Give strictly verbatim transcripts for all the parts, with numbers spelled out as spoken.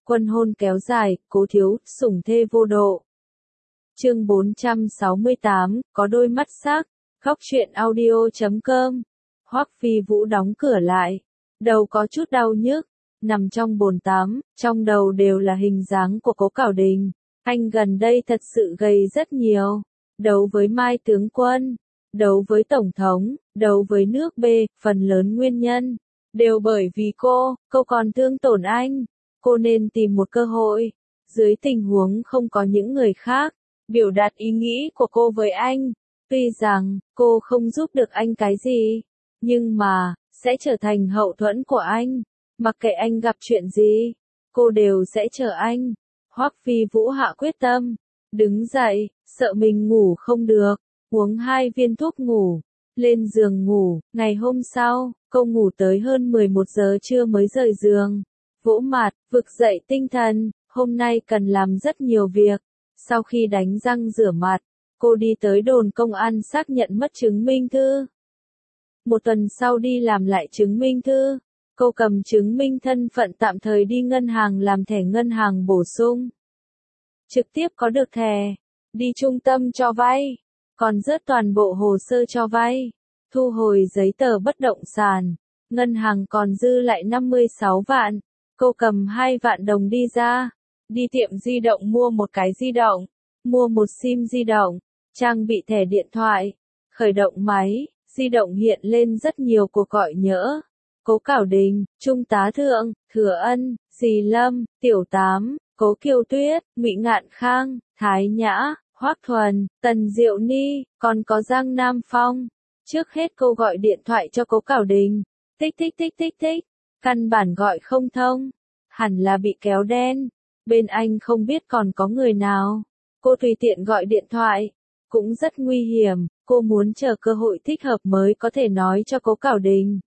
Quân hôn kéo dài, cố thiếu, sủng thê vô độ. Chương bốn trăm sáu mươi tám, có đôi mắt sắc, khóc chuyện audio chấm com. Hoắc Phi Vũ đóng cửa lại, đầu có chút đau nhức, nằm trong bồn tắm, trong đầu đều là hình dáng của Cố Cảo Đình. Anh gần đây thật sự gầy rất nhiều, đấu với Mai tướng quân, đấu với Tổng thống, đấu với nước B, phần lớn nguyên nhân, đều bởi vì cô, cô còn thương tổn anh. Cô nên tìm một cơ hội, dưới tình huống không có những người khác, biểu đạt ý nghĩ của cô với anh. Tuy rằng, cô không giúp được anh cái gì, nhưng mà, sẽ trở thành hậu thuẫn của anh. Mặc kệ anh gặp chuyện gì, cô đều sẽ chờ anh. Hoắc Phi Vũ hạ quyết tâm, đứng dậy, sợ mình ngủ không được, uống hai viên thuốc ngủ, lên giường ngủ. Ngày hôm sau, cô ngủ tới hơn mười một giờ trưa mới rời giường. Vỗ mặt, vực dậy tinh thần, hôm nay cần làm rất nhiều việc. Sau khi đánh răng rửa mặt, cô đi tới đồn công an xác nhận mất chứng minh thư. Một tuần sau đi làm lại chứng minh thư, cô cầm chứng minh thân phận tạm thời đi ngân hàng làm thẻ ngân hàng bổ sung. Trực tiếp có được thẻ, đi trung tâm cho vay, còn rớt toàn bộ hồ sơ cho vay, thu hồi giấy tờ bất động sản, ngân hàng còn dư lại năm mươi sáu vạn. Cô cầm hai vạn đồng đi ra, đi tiệm di động mua một cái di động, mua một sim di động, trang bị thẻ điện thoại, khởi động máy, di động hiện lên rất nhiều cuộc gọi nhỡ. Cố Cảo Đình, Trung tá Thượng, Thừa Ân, Dì Lâm, Tiểu Tám, Cố Kiều Tuyết, Ngụy Ngạn Khang, Thái Nhã, Hoắc Thuần, Tần Diệu Ni, còn có Giang Nam Phong. Trước hết cô gọi điện thoại cho Cố Cảo Đình, tích tích tích tích tích. Căn bản gọi không thông, hẳn là bị kéo đen, bên anh không biết còn có người nào. Cô tùy tiện gọi điện thoại, cũng rất nguy hiểm, cô muốn chờ cơ hội thích hợp mới có thể nói cho Cố Cảo Đình.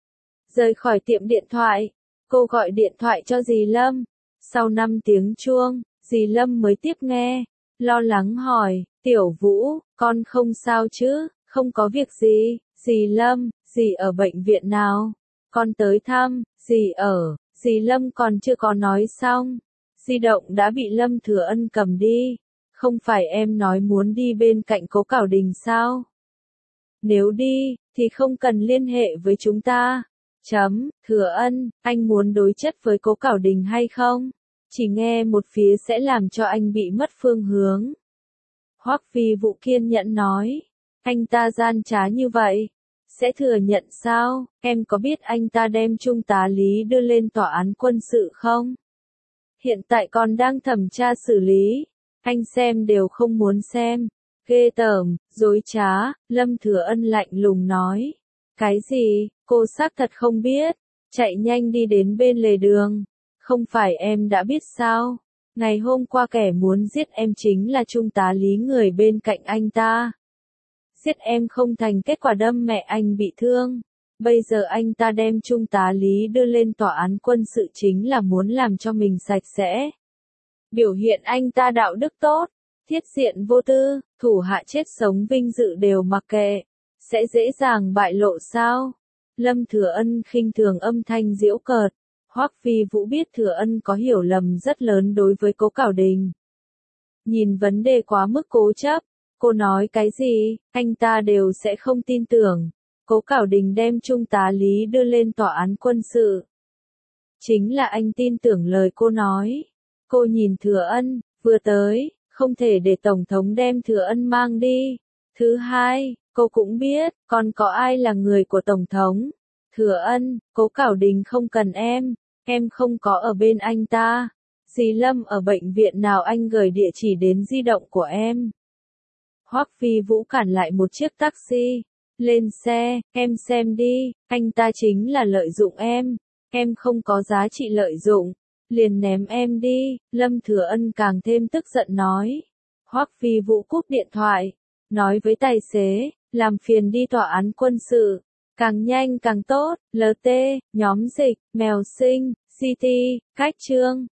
Rời khỏi tiệm điện thoại, cô gọi điện thoại cho dì Lâm. Sau năm tiếng chuông, dì Lâm mới tiếp nghe, lo lắng hỏi, Tiểu Vũ, con không sao chứ, không có việc gì. Dì Lâm, dì ở bệnh viện nào? Con tới thăm, dì ở, dì Lâm còn chưa có nói xong. Di động đã bị Lâm Thừa Ân cầm đi. Không phải em nói muốn đi bên cạnh Cố Cảo Đình sao? Nếu đi, thì không cần liên hệ với chúng ta. Chấm, Thừa Ân, anh muốn đối chất với Cố Cảo Đình hay không? Chỉ nghe một phía sẽ làm cho anh bị mất phương hướng. Hoắc Phi Vũ kiên nhẫn nói, anh ta gian trá như vậy, sẽ thừa nhận sao? Em có biết anh ta đem Trung tá Lý đưa lên tòa án quân sự không? Hiện tại còn đang thẩm tra xử lý, anh xem đều không muốn xem. Ghê tởm, dối trá, Lâm Thừa Ân lạnh lùng nói. Cái gì? Cô xác thật không biết. Chạy nhanh đi đến bên lề đường. Không phải em đã biết sao? Ngày hôm qua kẻ muốn giết em chính là Trung tá Lý, người bên cạnh anh ta. Giết em không thành, kết quả đâm mẹ anh bị thương. Bây giờ anh ta đem Trung tá Lý đưa lên tòa án quân sự chính là muốn làm cho mình sạch sẽ. Biểu hiện anh ta đạo đức tốt, thiết diện vô tư, thủ hạ chết sống vinh dự đều mặc kệ. Sẽ dễ dàng bại lộ sao? Lâm Thừa Ân khinh thường âm thanh giễu cợt. Hoắc Phi Vũ biết Thừa Ân có hiểu lầm rất lớn đối với Cố Cảo Đình. Nhìn vấn đề quá mức cố chấp. Cô nói cái gì, anh ta đều sẽ không tin tưởng. Cố Cảo Đình đem Trung tá Lý đưa lên tòa án quân sự. Chính là anh tin tưởng lời cô nói. Cô nhìn Thừa Ân, vừa tới, không thể để Tổng thống đem Thừa Ân mang đi. Thứ hai, cô cũng biết, còn có ai là người của Tổng thống. Thừa Ân, Cố Cảo Đình không cần em, em không có ở bên anh ta. Dì Lâm ở bệnh viện nào, anh gửi địa chỉ đến di động của em. Hoắc Phi Vũ cản lại một chiếc taxi. Lên xe, em xem đi, anh ta chính là lợi dụng em. Em không có giá trị lợi dụng, liền ném em đi. Lâm Thừa Ân càng thêm tức giận nói. Hoắc Phi Vũ cúp điện thoại, nói với tài xế, làm phiền đi tòa án quân sự. Càng nhanh càng tốt. lờ tê, nhóm dịch, mèo sinh, xê tê, cách trương.